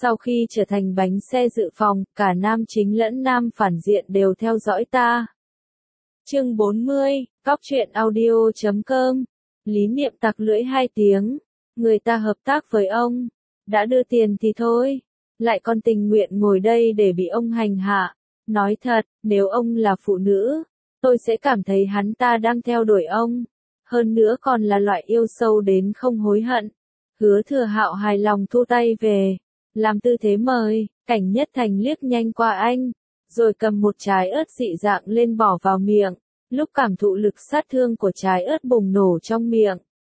Sau khi trở thành bánh xe dự phòng, cả nam chính lẫn nam phản diện đều theo dõi ta. Chương 40, Góc truyện audio.com. Lý Niệm tặc lưỡi 2 tiếng. Người ta hợp tác với ông. Đã đưa tiền thì thôi. Lại còn tình nguyện ngồi đây để bị ông hành hạ. Nói thật, nếu ông là phụ nữ, tôi sẽ cảm thấy hắn ta đang theo đuổi ông. Hơn nữa còn là loại yêu sâu đến không hối hận. Hứa Thừa Hạo hài lòng thu tay về. Làm tư thế mời, Cảnh Nhất Thành liếc nhanh qua anh. Rồi cầm một trái ớt dị dạng lên bỏ vào miệng. Lúc cảm thụ lực sát thương của trái ớt bùng nổ trong miệng.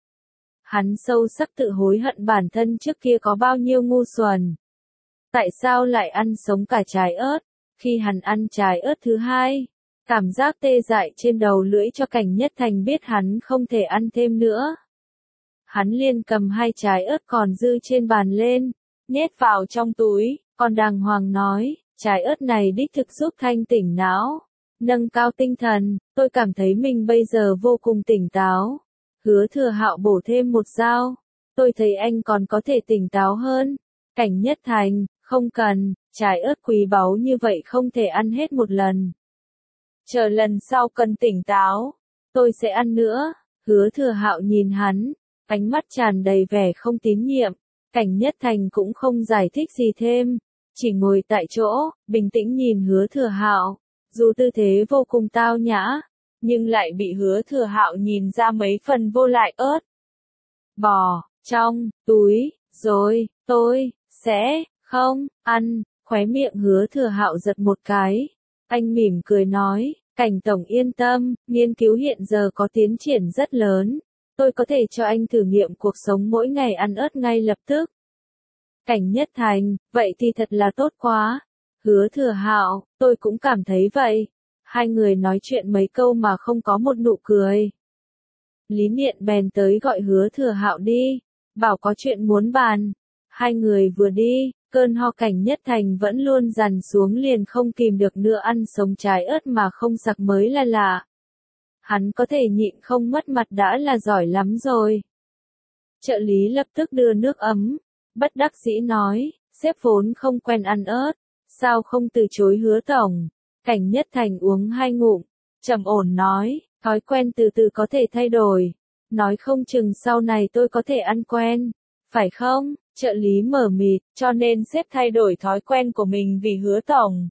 Hắn sâu sắc tự hối hận bản thân trước kia có bao nhiêu ngu xuẩn. Tại sao lại ăn sống cả trái ớt? Khi hắn ăn trái ớt thứ hai, cảm giác tê dại trên đầu lưỡi cho Cảnh Nhất Thành biết hắn không thể ăn thêm nữa. Hắn liền cầm 2 trái ớt còn dư trên bàn lên, nhét vào trong túi, còn đàng hoàng nói, trái ớt này đích thực giúp thanh tỉnh não, nâng cao tinh thần, tôi cảm thấy mình bây giờ vô cùng tỉnh táo. Hứa Thừa Hạo bổ thêm một dao, tôi thấy anh còn có thể tỉnh táo hơn. Cảnh Nhất Thành, không cần, trái ớt quý báu như vậy không thể ăn hết một lần. Chờ lần sau cần tỉnh táo, tôi sẽ ăn nữa. Hứa Thừa Hạo nhìn hắn, ánh mắt tràn đầy vẻ không tín nhiệm. Cảnh Nhất Thành cũng không giải thích gì thêm, chỉ ngồi tại chỗ, bình tĩnh nhìn Hứa Thừa Hạo. Dù tư thế vô cùng tao nhã, nhưng lại bị Hứa Thừa Hạo nhìn ra mấy phần vô lại ớt. Bỏ trong túi, rồi, tôi sẽ không ăn. Khóe miệng Hứa Thừa Hạo giật một cái. Anh mỉm cười nói, Cảnh tổng yên tâm, nghiên cứu hiện giờ có tiến triển rất lớn. Tôi có thể cho anh thử nghiệm cuộc sống mỗi ngày ăn ớt ngay lập tức. Cảnh Nhất Thành, vậy thì thật là tốt quá. Hứa Thừa Hạo, tôi cũng cảm thấy vậy. Hai người nói chuyện mấy câu mà không có một nụ cười. Lý Niệm bèn tới gọi Hứa Thừa Hạo đi, bảo có chuyện muốn bàn. Hai người vừa đi, cơn ho Cảnh Nhất Thành vẫn luôn dằn xuống liền không kìm được nữa, ăn sống trái ớt mà không sặc mới là lạ. Hắn có thể nhịn không mất mặt đã là giỏi lắm rồi. Trợ lý lập tức đưa nước ấm, bất đắc dĩ nói, sếp vốn không quen ăn ớt, sao không từ chối Hứa tổng. Cảnh Nhất Thành uống 2 ngụm, trầm ổn nói, thói quen từ từ có thể thay đổi, nói không chừng sau này tôi có thể ăn quen, phải không? Trợ lý mở mịt, cho nên sếp thay đổi thói quen của mình vì Hứa tổng.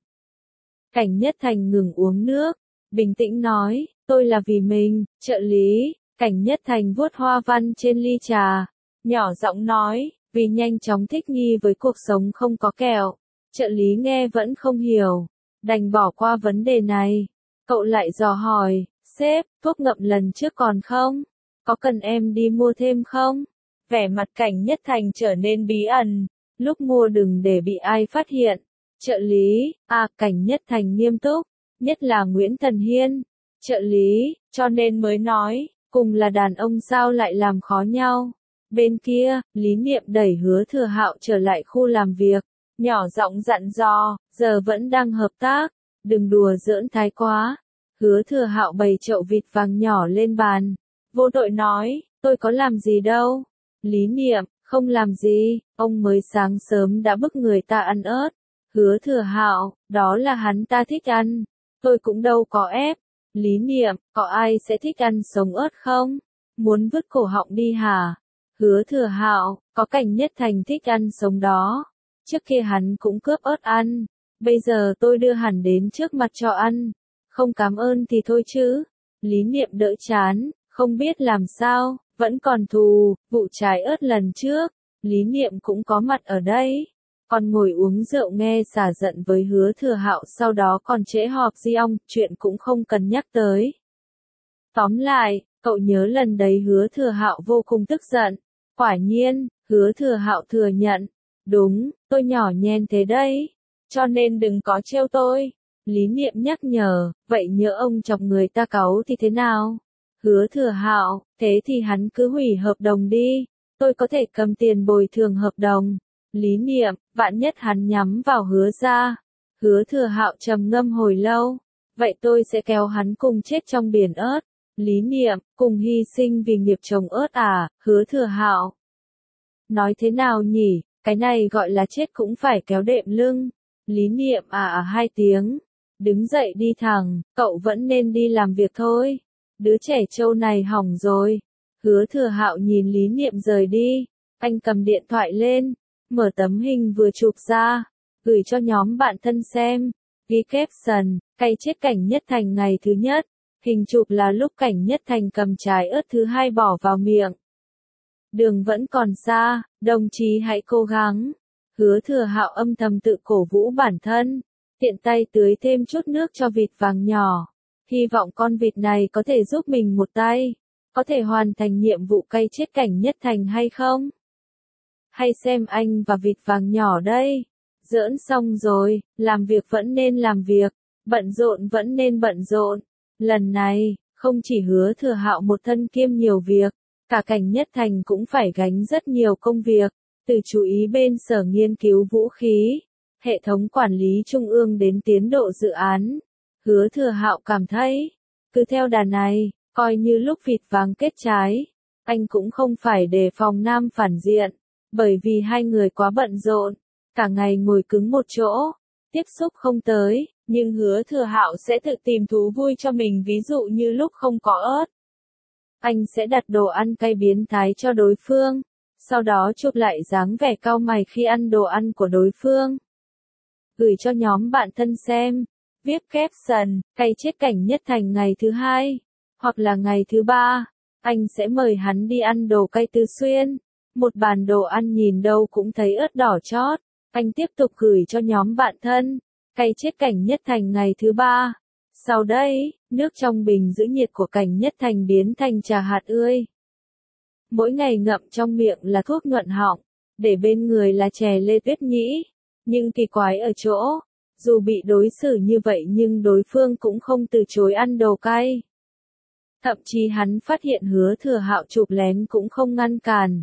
Cảnh Nhất Thành ngừng uống nước, bình tĩnh nói, tôi là vì mình. Trợ lý, Cảnh Nhất Thành vuốt hoa văn trên ly trà, nhỏ giọng nói, vì nhanh chóng thích nghi với cuộc sống không có kẹo. Trợ lý nghe vẫn không hiểu, đành bỏ qua vấn đề này. Cậu lại dò hỏi, sếp, thuốc ngậm lần trước còn không? Có cần em đi mua thêm không? Vẻ mặt Cảnh Nhất Thành trở nên bí ẩn, lúc mua đừng để bị ai phát hiện. Trợ lý, Cảnh Nhất Thành nghiêm túc, nhất là Nguyễn Thần Hiên. Trợ lý, cho nên mới nói, cùng là đàn ông sao lại làm khó nhau. Bên kia, Lý Niệm đẩy Hứa Thừa Hạo trở lại khu làm việc, nhỏ giọng dặn dò, giờ vẫn đang hợp tác, đừng đùa giỡn thái quá. Hứa Thừa Hạo bày chậu vịt vàng nhỏ lên bàn, vô tội nói, tôi có làm gì đâu. Lý Niệm, không làm gì, ông mới sáng sớm đã bức người ta ăn ớt. Hứa Thừa Hạo, đó là hắn ta thích ăn, tôi cũng đâu có ép. Lý Niệm, có ai sẽ thích ăn sống ớt không? Muốn vứt cổ họng đi hả? Hứa Thừa Hạo, có Cảnh Nhất Thành thích ăn sống đó. Trước kia hắn cũng cướp ớt ăn, bây giờ tôi đưa hẳn đến trước mặt cho ăn. Không cảm ơn thì thôi chứ. Lý Niệm đỡ chán, không biết làm sao, vẫn còn thù, vụ trái ớt lần trước. Lý Niệm cũng có mặt ở đây, còn ngồi uống rượu nghe xả giận với Hứa Thừa Hạo, sau đó còn trễ họp Giong, chuyện cũng không cần nhắc tới. Tóm lại, cậu nhớ lần đấy Hứa Thừa Hạo vô cùng tức giận. Quả nhiên, Hứa Thừa Hạo thừa nhận, đúng, tôi nhỏ nhen thế đấy, cho nên đừng có trêu tôi. Lý Niệm nhắc nhở, vậy nhớ ông chọc người ta cáu thì thế nào? Hứa Thừa Hạo, thế thì hắn cứ hủy hợp đồng đi, tôi có thể cầm tiền bồi thường hợp đồng. Lý Niệm, vạn nhất hắn nhắm vào Hứa gia. Hứa Thừa Hạo trầm ngâm hồi lâu, vậy tôi sẽ kéo hắn cùng chết trong biển ớt. Lý Niệm, cùng hy sinh vì nghiệp trồng ớt à? Hứa Thừa Hạo, nói thế nào nhỉ? Cái này gọi là chết cũng phải kéo đệm lưng. Lý Niệm hai tiếng. Đứng dậy đi thẳng, cậu vẫn nên đi làm việc thôi. Đứa trẻ trâu này hỏng rồi. Hứa Thừa Hạo nhìn Lý Niệm rời đi. Anh cầm điện thoại lên, mở tấm hình vừa chụp ra, gửi cho nhóm bạn thân xem. Ghi caption, cay chết Cảnh Nhất Thành ngày thứ nhất. Hình chụp là lúc Cảnh Nhất Thành cầm trái ớt thứ hai bỏ vào miệng. Đường vẫn còn xa, đồng chí hãy cố gắng. Hứa Thừa Hạo âm thầm tự cổ vũ bản thân, tiện tay tưới thêm chút nước cho vịt vàng nhỏ. Hy vọng con vịt này có thể giúp mình một tay, có thể hoàn thành nhiệm vụ cay chết Cảnh Nhất Thành hay không? Hay xem anh và vịt vàng nhỏ đây. Giỡn xong rồi, làm việc vẫn nên làm việc, bận rộn vẫn nên bận rộn. Lần này, không chỉ Hứa Thừa Hạo một thân kiêm nhiều việc, cả Cảnh Nhất Thành cũng phải gánh rất nhiều công việc, từ chú ý bên sở nghiên cứu vũ khí, hệ thống quản lý trung ương đến tiến độ dự án. Hứa Thừa Hạo cảm thấy, cứ theo đà này, coi như lúc vịt vàng kết trái, anh cũng không phải đề phòng Nam phản diện, bởi vì hai người quá bận rộn, cả ngày ngồi cứng một chỗ, tiếp xúc không tới, nhưng Hứa Thừa Hạo sẽ tự tìm thú vui cho mình, ví dụ như lúc không có ớt. Anh sẽ đặt đồ ăn cay biến thái cho đối phương, sau đó chụp lại dáng vẻ cau mày khi ăn đồ ăn của đối phương. Gửi cho nhóm bạn thân xem, viết caption, cay chết Cảnh Nhất Thành ngày thứ hai, hoặc là ngày thứ ba, anh sẽ mời hắn đi ăn đồ cay Từ Xuyên. Một bàn đồ ăn nhìn đâu cũng thấy ớt đỏ chót, anh tiếp tục gửi cho nhóm bạn thân, cay chết Cảnh Nhất Thành ngày thứ ba. Sau đây, nước trong bình giữ nhiệt của Cảnh Nhất Thành biến thành trà hạt ươi. Mỗi ngày ngậm trong miệng là thuốc nhuận họng, để bên người là chè Lê Tuyết Nhĩ. Nhưng kỳ quái ở chỗ, dù bị đối xử như vậy nhưng đối phương cũng không từ chối ăn đồ cay. Thậm chí hắn phát hiện Hứa Thừa Hạo chụp lén cũng không ngăn cản.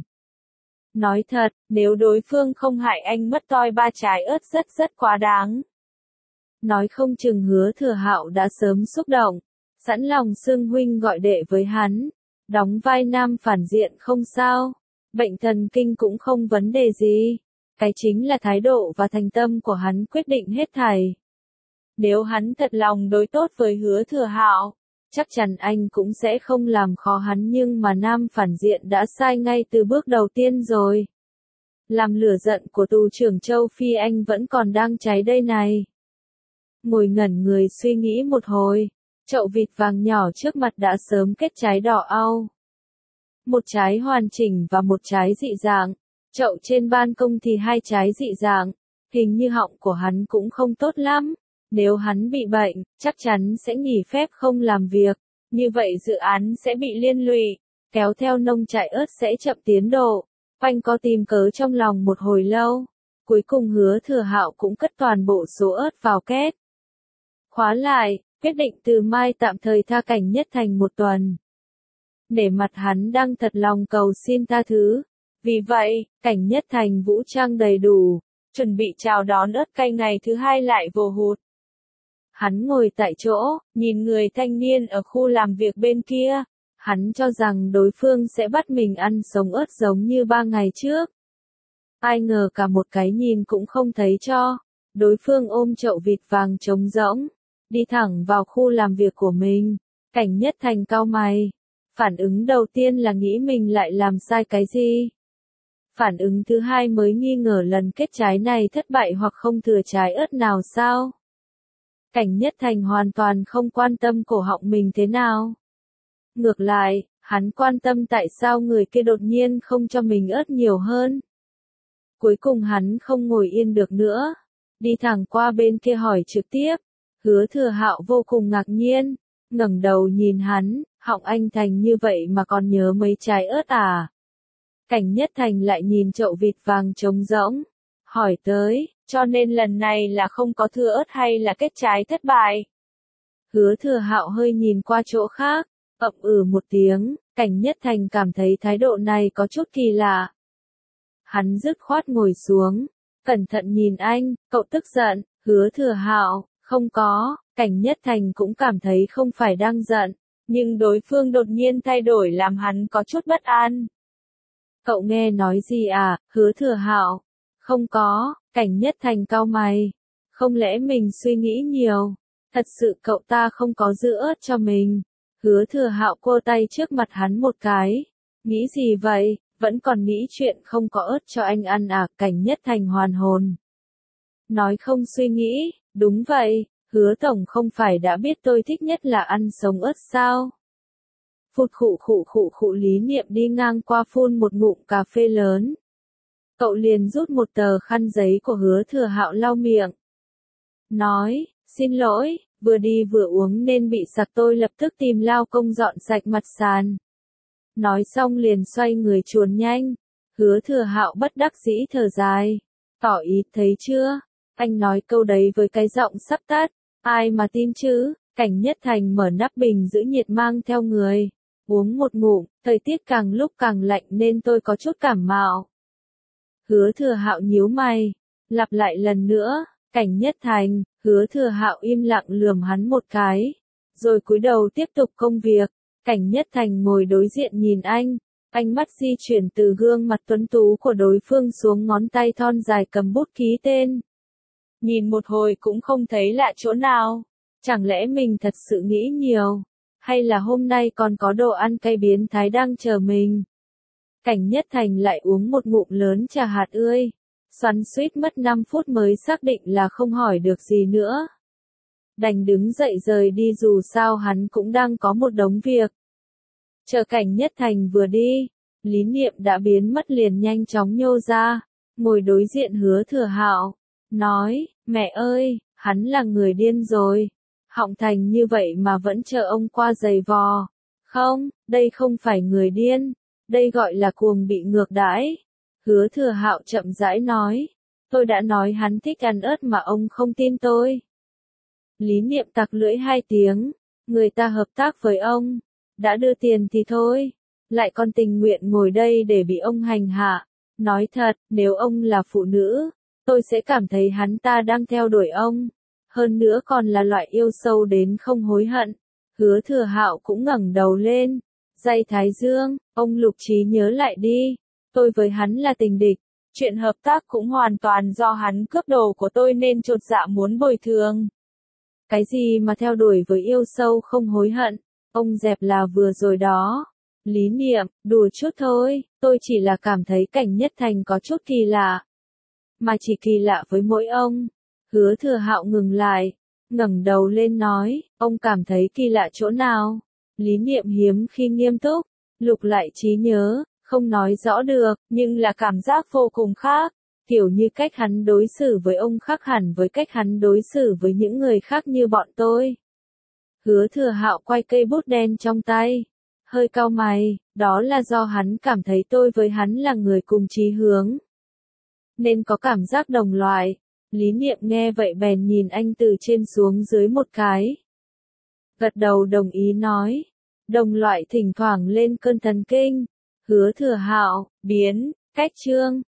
Nói thật, nếu đối phương không hại anh mất toi 3 trái ớt rất quá đáng. Nói không chừng Hứa Thừa Hạo đã sớm xúc động, sẵn lòng xưng huynh gọi đệ với hắn, đóng vai nam phản diện không sao, bệnh thần kinh cũng không vấn đề gì. Cái chính là thái độ và thành tâm của hắn quyết định hết thảy. Nếu hắn thật lòng đối tốt với Hứa Thừa Hạo, chắc chắn anh cũng sẽ không làm khó hắn, nhưng mà nam phản diện đã sai ngay từ bước đầu tiên rồi. Làm lửa giận của tù trưởng Châu Phi anh vẫn còn đang cháy đây này. Ngồi ngẩn người suy nghĩ một hồi, chậu vịt vàng nhỏ trước mặt đã sớm kết trái đỏ au. Một trái hoàn chỉnh và một trái dị dạng. Chậu trên ban công thì 2 trái dị dạng, hình như họng của hắn cũng không tốt lắm. Nếu hắn bị bệnh, chắc chắn sẽ nghỉ phép không làm việc. Như vậy dự án sẽ bị liên lụy, kéo theo nông trại ớt sẽ chậm tiến độ. Anh có tìm cớ trong lòng một hồi lâu. Cuối cùng Hứa Thừa Hạo cũng cất toàn bộ số ớt vào két. Khóa lại, quyết định từ mai tạm thời tha Cảnh Nhất Thành 1 tuần. Để mặt hắn đang thật lòng cầu xin tha thứ. Vì vậy, Cảnh Nhất Thành vũ trang đầy đủ, chuẩn bị chào đón ớt cay ngày thứ hai lại vồ hụt. Hắn ngồi tại chỗ, nhìn người thanh niên ở khu làm việc bên kia. Hắn cho rằng đối phương sẽ bắt mình ăn sống ớt giống như 3 ngày trước. Ai ngờ cả một cái nhìn cũng không thấy cho. Đối phương ôm chậu vịt vàng trống rỗng, đi thẳng vào khu làm việc của mình. Cảnh Nhất Thành cau mày. Phản ứng đầu tiên là nghĩ mình lại làm sai cái gì. Phản ứng thứ hai mới nghi ngờ lần kết trái này thất bại hoặc không thừa trái ớt nào sao. Cảnh Nhất Thành hoàn toàn không quan tâm cổ họng mình thế nào. Ngược lại, hắn quan tâm tại sao người kia đột nhiên không cho mình ớt nhiều hơn. Cuối cùng hắn không ngồi yên được nữa, đi thẳng qua bên kia hỏi trực tiếp. Hứa Thừa Hạo vô cùng ngạc nhiên, ngẩng đầu nhìn hắn, họng anh thành như vậy mà còn nhớ mấy trái ớt à? Cảnh Nhất Thành lại nhìn chậu vịt vàng trống rỗng, hỏi tới, cho nên lần này là không có thừa ớt hay là kết trái thất bại? Hứa Thừa Hạo hơi nhìn qua chỗ khác, ậm một tiếng, Cảnh Nhất Thành cảm thấy thái độ này có chút kỳ lạ. Hắn dứt khoát ngồi xuống, cẩn thận nhìn anh, cậu tức giận. Hứa Thừa Hạo, không có. Cảnh Nhất Thành cũng cảm thấy không phải đang giận, nhưng đối phương đột nhiên thay đổi làm hắn có chút bất an. Cậu nghe nói gì à? Hứa Thừa Hạo, Không có, Cảnh Nhất Thành cau mày. Không lẽ mình suy nghĩ nhiều? Thật sự cậu ta không có giữ ớt cho mình. Hứa Thừa Hạo cô tay trước mặt hắn một cái. Nghĩ gì vậy, vẫn còn nghĩ chuyện không có ớt cho anh ăn à? Cảnh Nhất Thành hoàn hồn. Nói không suy nghĩ, đúng vậy, Hứa Tổng không phải đã biết tôi thích nhất là ăn sống ớt sao? Phụt khụ Lý Niệm đi ngang qua phun một ngụm cà phê lớn. Cậu liền rút một tờ khăn giấy của Hứa Thừa Hạo lau miệng. Nói, xin lỗi, vừa đi vừa uống nên bị sặc, tôi lập tức tìm lao công dọn sạch mặt sàn. Nói xong liền xoay người chuồn nhanh. Hứa Thừa Hạo bất đắc dĩ thở dài. Tỏ ý thấy chưa? Anh nói câu đấy với cái giọng sắp tắt. Ai mà tin chứ? Cảnh Nhất Thành mở nắp bình giữ nhiệt mang theo người. Uống một ngụm, thời tiết càng lúc càng lạnh nên tôi có chút cảm mạo. Hứa Thừa Hạo nhíu mày. Lặp lại lần nữa. Cảnh Nhất Thành. Hứa Thừa Hạo im lặng lườm hắn một cái. Rồi cúi đầu tiếp tục công việc. Cảnh Nhất Thành ngồi đối diện nhìn anh. Ánh mắt di chuyển từ gương mặt tuấn tú của đối phương xuống ngón tay thon dài cầm bút ký tên. Nhìn một hồi cũng không thấy lạ chỗ nào. Chẳng lẽ mình thật sự nghĩ nhiều? Hay là hôm nay còn có đồ ăn cay biến thái đang chờ mình? Cảnh Nhất Thành lại uống một ngụm lớn trà hạt ươi. Xoắn xuýt mất 5 phút mới xác định là không hỏi được gì nữa. Đành đứng dậy rời đi, dù sao hắn cũng đang có một đống việc. Chờ Cảnh Nhất Thành vừa đi, Lý Niệm đã biến mất liền nhanh chóng nhô ra, ngồi đối diện Hứa Thừa Hạo, nói, mẹ ơi, hắn là người điên rồi. Họng thành như vậy mà vẫn chờ ông qua giày vò. Không, đây không phải người điên, đây gọi là cuồng bị ngược đãi. Hứa Thừa Hạo chậm rãi nói, tôi đã nói hắn thích ăn ớt mà ông không tin tôi. Lý Niệm tặc lưỡi 2 tiếng, người ta hợp tác với ông, đã đưa tiền thì thôi, lại còn tình nguyện ngồi đây để bị ông hành hạ. Nói thật, nếu ông là phụ nữ, tôi sẽ cảm thấy hắn ta đang theo đuổi ông. Hơn nữa còn là loại yêu sâu đến không hối hận. Hứa Thừa Hạo cũng ngẩng đầu lên. Day Thái Dương, ông lục trí nhớ lại đi. Tôi với hắn là tình địch. Chuyện hợp tác cũng hoàn toàn do hắn cướp đồ của tôi nên chột dạ muốn bồi thường. Cái gì mà theo đuổi với yêu sâu không hối hận? Ông dẹp là vừa rồi đó. Lý Niệm, đùa chút thôi, tôi chỉ là cảm thấy Cảnh Nhất Thành có chút kỳ lạ. Mà chỉ kỳ lạ với mỗi ông. Hứa Thừa Hạo ngừng lại, ngẩng đầu lên nói, ông cảm thấy kỳ lạ chỗ nào? Lý Niệm hiếm khi nghiêm túc, lục lại trí nhớ, không nói rõ được, nhưng là cảm giác vô cùng khác. Kiểu như cách hắn đối xử với ông khác hẳn với cách hắn đối xử với những người khác như bọn tôi. Hứa Thừa Hạo quay cây bút đen trong tay, hơi cau mày, đó là do hắn cảm thấy tôi với hắn là người cùng chí hướng, nên có cảm giác đồng loại. Lý Niệm nghe vậy bèn nhìn anh từ trên xuống dưới một cái. Gật đầu đồng ý nói, đồng loại thỉnh thoảng lên cơn thần kinh. Hứa Thừa Hạo, biến, cách chương.